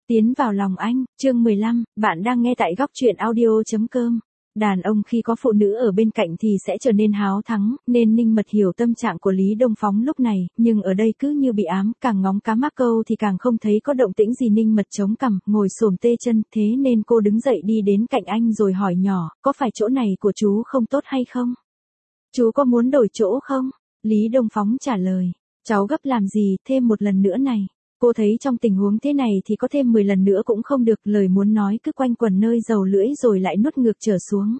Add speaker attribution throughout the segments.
Speaker 1: Tiến vào lòng anh, chương 15, bạn đang nghe tại góc truyện audio.com. Đàn ông khi có phụ nữ ở bên cạnh thì sẽ trở nên háo thắng, nên Ninh Mật hiểu tâm trạng của Lý Đông Phóng lúc này, nhưng ở đây cứ như bị ám, càng ngóng cá mắc câu thì càng không thấy có động tĩnh gì. Ninh Mật chống cằm, ngồi xổm tê chân, thế nên cô đứng dậy đi đến cạnh anh rồi hỏi nhỏ, có phải chỗ này của chú không tốt hay không? Chú có muốn đổi chỗ không? Lý Đông Phóng trả lời, cháu gấp làm gì, thêm một lần nữa này. Cô thấy trong tình huống thế này thì có thêm 10 lần nữa cũng không được, lời muốn nói cứ quanh quẩn nơi dầu lưỡi rồi lại nuốt ngược trở xuống.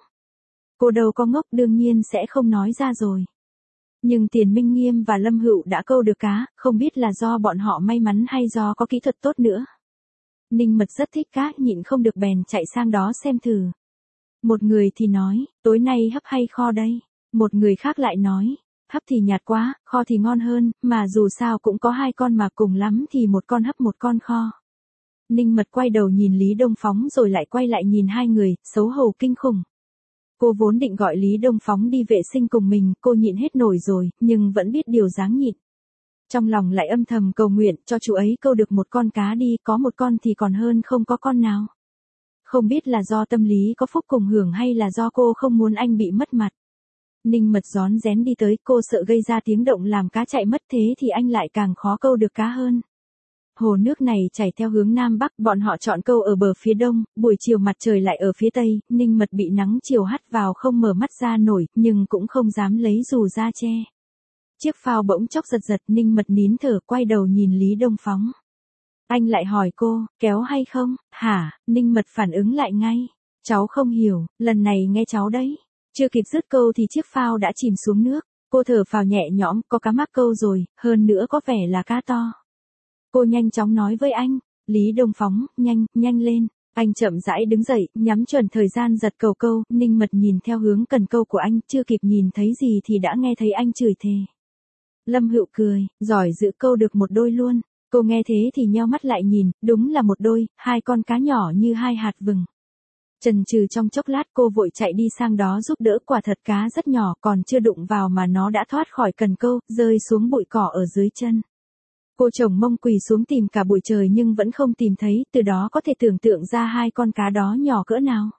Speaker 1: Cô đâu có ngốc, đương nhiên sẽ không nói ra rồi. Nhưng Tiền Minh Nghiêm và Lâm Hựu đã câu được cá, không biết là do bọn họ may mắn hay do có kỹ thuật tốt nữa. Ninh Mật rất thích cá, nhịn không được bèn chạy sang đó xem thử. Một người thì nói, tối nay hấp hay kho đây? Một người khác lại nói, hấp thì nhạt quá, kho thì ngon hơn, mà dù sao cũng có hai con mà cùng lắm thì một con hấp một con kho. Ninh Mật quay đầu nhìn Lý Đông Phóng rồi lại quay lại nhìn hai người, xấu hổ kinh khủng. Cô vốn định gọi Lý Đông Phóng đi vệ sinh cùng mình, cô nhịn hết nổi rồi, nhưng vẫn biết điều dáng nhịn. Trong lòng lại âm thầm cầu nguyện cho chú ấy câu được một con cá đi, có một con thì còn hơn không có con nào. Không biết là do tâm lý có phúc cùng hưởng hay là do cô không muốn anh bị mất mặt. Ninh Mật rón rén đi tới, cô sợ gây ra tiếng động làm cá chạy mất, thế thì anh lại càng khó câu được cá hơn. Hồ nước này chảy theo hướng Nam Bắc, bọn họ chọn câu ở bờ phía đông, buổi chiều mặt trời lại ở phía tây, Ninh Mật bị nắng chiều hắt vào không mở mắt ra nổi, nhưng cũng không dám lấy dù ra che. Chiếc phao bỗng chốc giật giật, Ninh Mật nín thở quay đầu nhìn Lý Đông Phóng. Anh lại hỏi cô, kéo hay không? Hả? Ninh Mật phản ứng lại ngay. Cháu không hiểu, lần này nghe cháu đấy. Chưa kịp dứt câu thì chiếc phao đã chìm xuống nước. Cô thở phào nhẹ nhõm, có cá mắc câu rồi, hơn nữa có vẻ là cá to. Cô nhanh chóng nói với anh, Lý Đông Phóng, nhanh lên. Anh chậm rãi đứng dậy, nhắm chuẩn thời gian giật cầu câu, Ninh Mật nhìn theo hướng cần câu của anh, chưa kịp nhìn thấy gì thì đã nghe thấy anh chửi thề. Lâm Hựu cười, giỏi giữ câu được một đôi luôn. Cô nghe thế thì nheo mắt lại nhìn, đúng là một đôi, hai con cá nhỏ như hai hạt vừng. Chần chừ trong chốc lát cô vội chạy đi sang đó giúp đỡ, quả thật cá rất nhỏ, còn chưa đụng vào mà nó đã thoát khỏi cần câu, rơi xuống bụi cỏ ở dưới chân. Cô chồng mông quỳ xuống tìm cả buổi trời nhưng vẫn không tìm thấy, từ đó có thể tưởng tượng ra hai con cá đó nhỏ cỡ nào.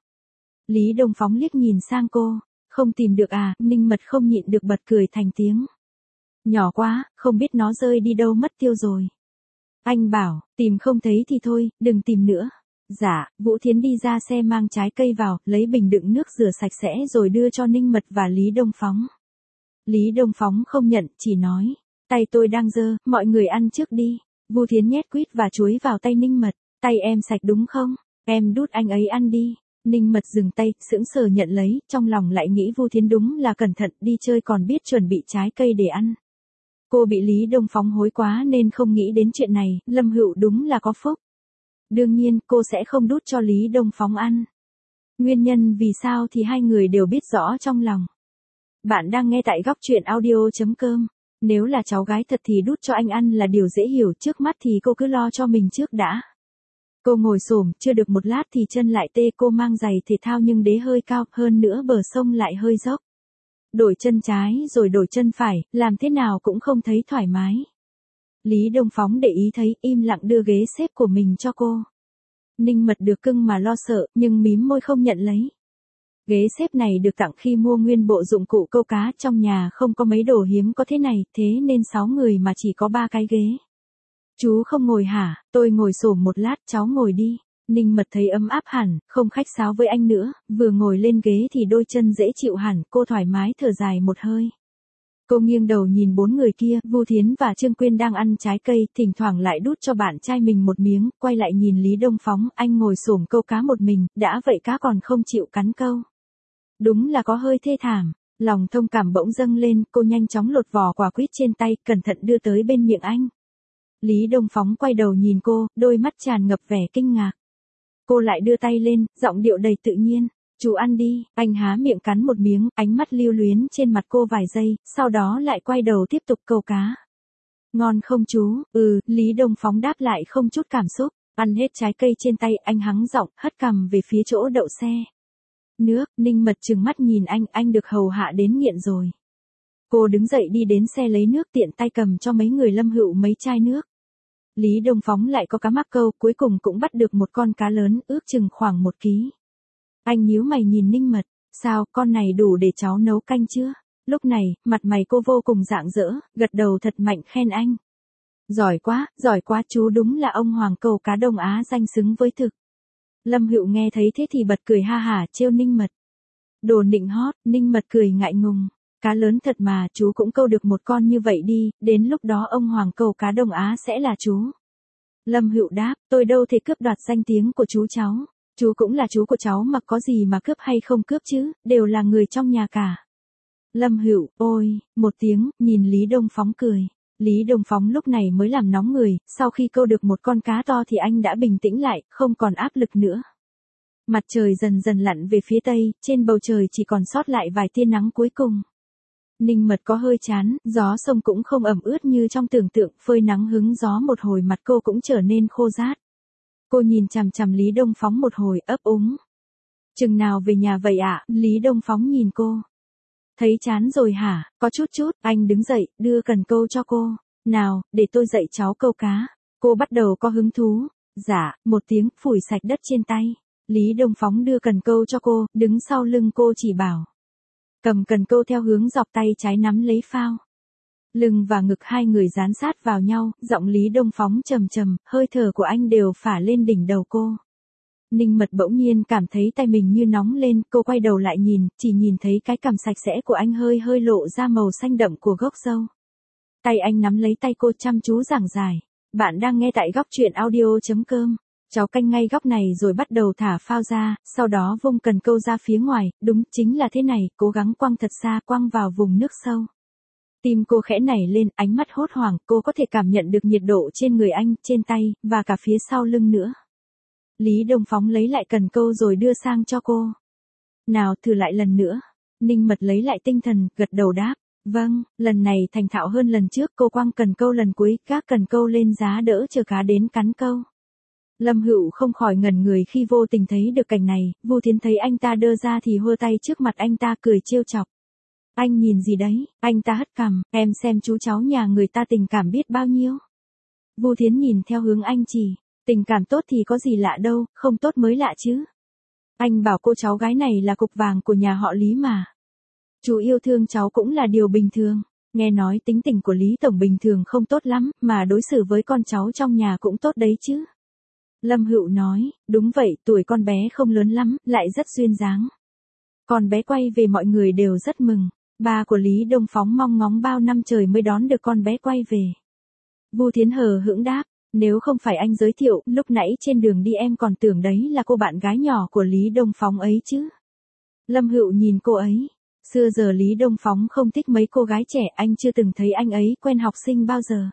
Speaker 1: Lý Đông Phóng liếc nhìn sang cô, không tìm được à? Ninh Mật không nhịn được bật cười thành tiếng. Nhỏ quá, không biết nó rơi đi đâu mất tiêu rồi. Anh bảo, tìm không thấy thì thôi, đừng tìm nữa. Dạ, Vũ Thiến đi ra xe mang trái cây vào, lấy bình đựng nước rửa sạch sẽ rồi đưa cho Ninh Mật và Lý Đông Phóng. Lý Đông Phóng không nhận, chỉ nói, tay tôi đang dơ, mọi người ăn trước đi. Vũ Thiến nhét quýt và chuối vào tay Ninh Mật, tay em sạch đúng không? Em đút anh ấy ăn đi. Ninh Mật dừng tay, sững sờ nhận lấy, trong lòng lại nghĩ Vũ Thiến đúng là cẩn thận, đi chơi còn biết chuẩn bị trái cây để ăn. Cô bị Lý Đông Phóng hối quá nên không nghĩ đến chuyện này, Lâm Hựu đúng là có phúc. Đương nhiên, cô sẽ không đút cho Lý Đông Phóng ăn. Nguyên nhân vì sao thì hai người đều biết rõ trong lòng. Bạn đang nghe tại góc truyện audio.com. Nếu là cháu gái thật thì đút cho anh ăn là điều dễ hiểu, trước mắt thì cô cứ lo cho mình trước đã. Cô ngồi xổm, chưa được một lát thì chân lại tê, cô mang giày thể thao nhưng đế hơi cao, hơn nữa bờ sông lại hơi dốc. Đổi chân trái rồi đổi chân phải, làm thế nào cũng không thấy thoải mái. Lý Đông Phóng để ý thấy, im lặng đưa ghế xếp của mình cho cô. Ninh Mật được cưng mà lo sợ, nhưng mím môi không nhận lấy. Ghế xếp này được tặng khi mua nguyên bộ dụng cụ câu cá, trong nhà không có mấy đồ hiếm có thế này, thế nên 6 người mà chỉ có 3 cái ghế. Chú không ngồi hả? Tôi ngồi xổm một lát, cháu ngồi đi. Ninh Mật thấy ấm áp hẳn, không khách sáo với anh nữa, vừa ngồi lên ghế thì đôi chân dễ chịu hẳn, cô thoải mái thở dài một hơi. Cô nghiêng đầu nhìn 4 người kia, Vũ Thiến và Trương Quyên đang ăn trái cây, thỉnh thoảng lại đút cho bạn trai mình một miếng, quay lại nhìn Lý Đông Phóng, anh ngồi xổm câu cá một mình, đã vậy cá còn không chịu cắn câu. Đúng là có hơi thê thảm, lòng thông cảm bỗng dâng lên, cô nhanh chóng lột vỏ quả quýt trên tay, cẩn thận đưa tới bên miệng anh. Lý Đông Phóng quay đầu nhìn cô, đôi mắt tràn ngập vẻ kinh ngạc. Cô lại đưa tay lên, giọng điệu đầy tự nhiên. Chú ăn đi, anh há miệng cắn một miếng, ánh mắt lưu luyến trên mặt cô vài giây, sau đó lại quay đầu tiếp tục câu cá. Ngon không chú? Lý Đông Phóng đáp lại không chút cảm xúc, ăn hết trái cây trên tay, anh hắng giọng, hất cằm về phía chỗ đậu xe. Nước, Ninh Mật trừng mắt nhìn anh được hầu hạ đến nghiện rồi. Cô đứng dậy đi đến xe lấy nước, tiện tay cầm cho mấy người Lâm Hựu mấy chai nước. Lý Đông Phóng lại có cá mắc câu, cuối cùng cũng bắt được một con cá lớn, ước chừng khoảng 1 ký. Anh nhíu mày nhìn Ninh Mật, sao, con này đủ để cháu nấu canh chưa? Lúc này, mặt mày cô vô cùng rạng rỡ, gật đầu thật mạnh khen anh. Giỏi quá chú đúng là ông hoàng câu cá Đông Á danh xứng với thực. Lâm Hựu nghe thấy thế thì bật cười ha hả trêu Ninh Mật. Đồ nịnh hót, Ninh Mật cười ngại ngùng. Cá lớn thật mà, chú cũng câu được một con như vậy đi, đến lúc đó ông hoàng câu cá Đông Á sẽ là chú. Lâm Hựu đáp, tôi đâu thể cướp đoạt danh tiếng của chú cháu. Chú cũng là chú của cháu mà có gì mà cướp hay không cướp chứ, đều là người trong nhà cả. Lâm Hựu, ôi, một tiếng, nhìn Lý Đông Phóng cười. Lý Đông Phóng lúc này mới làm nóng người, sau khi câu được một con cá to thì anh đã bình tĩnh lại, không còn áp lực nữa. Mặt trời dần dần lặn về phía tây, trên bầu trời chỉ còn sót lại vài tia nắng cuối cùng. Ninh Mật có hơi chán, gió sông cũng không ẩm ướt như trong tưởng tượng, phơi nắng hứng gió một hồi mặt cô cũng trở nên khô rát. Cô nhìn chằm chằm Lý Đông Phóng một hồi ấp úng. Chừng nào về nhà vậy ạ? Lý Đông Phóng nhìn cô. Thấy chán rồi hả? Có chút, anh đứng dậy, đưa cần câu cho cô. Nào, để tôi dạy cháu câu cá. Cô bắt đầu có hứng thú. Dạ, một tiếng, phủi sạch đất trên tay. Lý Đông Phóng đưa cần câu cho cô, đứng sau lưng cô chỉ bảo. Cầm cần câu theo hướng dọc tay trái nắm lấy phao. Lưng và ngực hai người dán sát vào nhau, giọng Lý Đông Phóng trầm trầm, hơi thở của anh đều phả lên đỉnh đầu cô. Ninh Mật bỗng nhiên cảm thấy tay mình như nóng lên, cô quay đầu lại nhìn, chỉ nhìn thấy cái cằm sạch sẽ của anh hơi lộ ra màu xanh đậm của gốc râu. Tay anh nắm lấy tay cô chăm chú giảng giải. Bạn đang nghe tại góc truyện audio.com. Cháu canh ngay góc này rồi bắt đầu thả phao ra, sau đó vung cần câu ra phía ngoài, đúng chính là thế này, cố gắng quăng thật xa, quăng vào vùng nước sâu. Tim cô khẽ nảy lên, ánh mắt hốt hoảng, cô có thể cảm nhận được nhiệt độ trên người anh, trên tay, và cả phía sau lưng nữa. Lý Đông Phóng lấy lại cần câu rồi đưa sang cho cô. Nào, thử lại lần nữa. Ninh Mật lấy lại tinh thần, gật đầu đáp. Vâng, lần này thành thạo hơn lần trước, cô quăng cần câu lần cuối, gác cần câu lên giá đỡ chờ cá đến cắn câu. Lâm Hựu không khỏi ngẩn người khi vô tình thấy được cảnh này, Vu Thiến thấy anh ta đơ ra thì hơ tay trước mặt anh ta cười trêu chọc. Anh nhìn gì đấy? Anh ta hất cằm, em xem chú cháu nhà người ta tình cảm biết bao nhiêu. Vu Thiến nhìn theo hướng anh chỉ, tình cảm tốt thì có gì lạ đâu, không tốt mới lạ chứ. Anh bảo cô cháu gái này là cục vàng của nhà họ Lý mà. Chú yêu thương cháu cũng là điều bình thường. Nghe nói tính tình của Lý Tổng bình thường không tốt lắm, mà đối xử với con cháu trong nhà cũng tốt đấy chứ. Lâm Hựu nói, đúng vậy, tuổi con bé không lớn lắm, lại rất duyên dáng. Con bé quay về mọi người đều rất mừng. Ba của Lý Đông Phóng mong ngóng bao năm trời mới đón được con bé quay về. Vu Thiến hờ hững đáp, nếu không phải anh giới thiệu, lúc nãy trên đường đi em còn tưởng đấy là cô bạn gái nhỏ của Lý Đông Phóng ấy chứ. Lâm Hựu nhìn cô ấy. Xưa giờ Lý Đông Phóng không thích mấy cô gái trẻ, anh chưa từng thấy anh ấy quen học sinh bao giờ.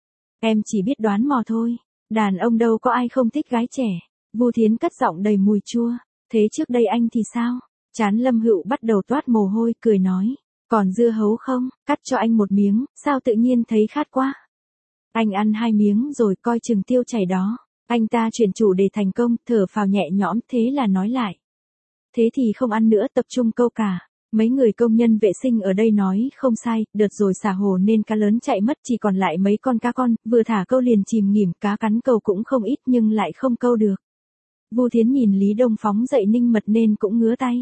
Speaker 1: Em chỉ biết đoán mò thôi. Đàn ông đâu có ai không thích gái trẻ. Vu Thiến cất giọng đầy mùi chua. Thế trước đây anh thì sao? Trán Lâm Hựu bắt đầu toát mồ hôi, cười nói. Còn dưa hấu không? Cắt cho anh một miếng, sao tự nhiên thấy khát quá. Anh ăn 2 miếng rồi coi chừng tiêu chảy đó. Anh ta chuyển chủ đề thành công, thở phào nhẹ nhõm, thế là nói lại. Thế thì không ăn nữa, tập trung câu cả. Mấy người công nhân vệ sinh ở đây nói không sai, đợt rồi xả hồ nên cá lớn chạy mất, chỉ còn lại mấy con cá con, vừa thả câu liền chìm nghỉm, cá cắn câu cũng không ít nhưng lại không câu được. Vu Thiến nhìn Lý Đông Phóng dậy Ninh Mật nên cũng ngứa tay.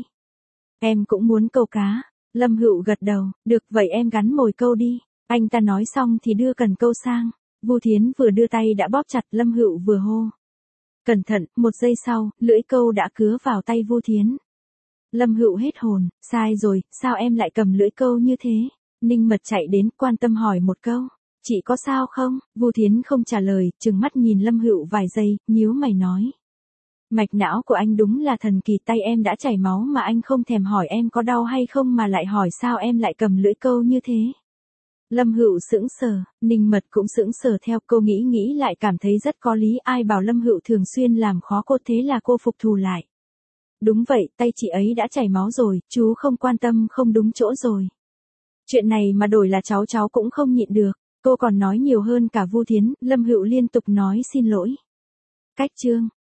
Speaker 1: Em cũng muốn câu cá. Lâm Hựu gật đầu, được vậy em gắn mồi câu đi. Anh ta nói xong thì đưa cần câu sang. Vu Thiến vừa đưa tay đã bóp chặt, Lâm Hựu vừa hô. Cẩn thận, 1 giây sau, lưỡi câu đã cứa vào tay Vu Thiến. Lâm Hựu hết hồn, sai rồi, sao em lại cầm lưỡi câu như thế? Ninh Mật chạy đến, quan tâm hỏi một câu. Chị có sao không? Vu Thiến không trả lời, trừng mắt nhìn Lâm Hựu vài giây, nhíu mày nói. Mạch não của anh đúng là thần kỳ, tay em đã chảy máu mà anh không thèm hỏi em có đau hay không mà lại hỏi sao em lại cầm lưỡi câu như thế. Lâm Hựu sững sờ, Ninh Mật cũng sững sờ theo, cô nghĩ lại cảm thấy rất có lý, ai bảo Lâm Hựu thường xuyên làm khó cô, thế là cô phục thù lại. Đúng vậy, tay chị ấy đã chảy máu rồi, chú không quan tâm không đúng chỗ rồi. Chuyện này mà đổi là cháu cũng không nhịn được. Cô còn nói nhiều hơn cả Vu Thiến, Lâm Hựu liên tục nói xin lỗi. Cách chương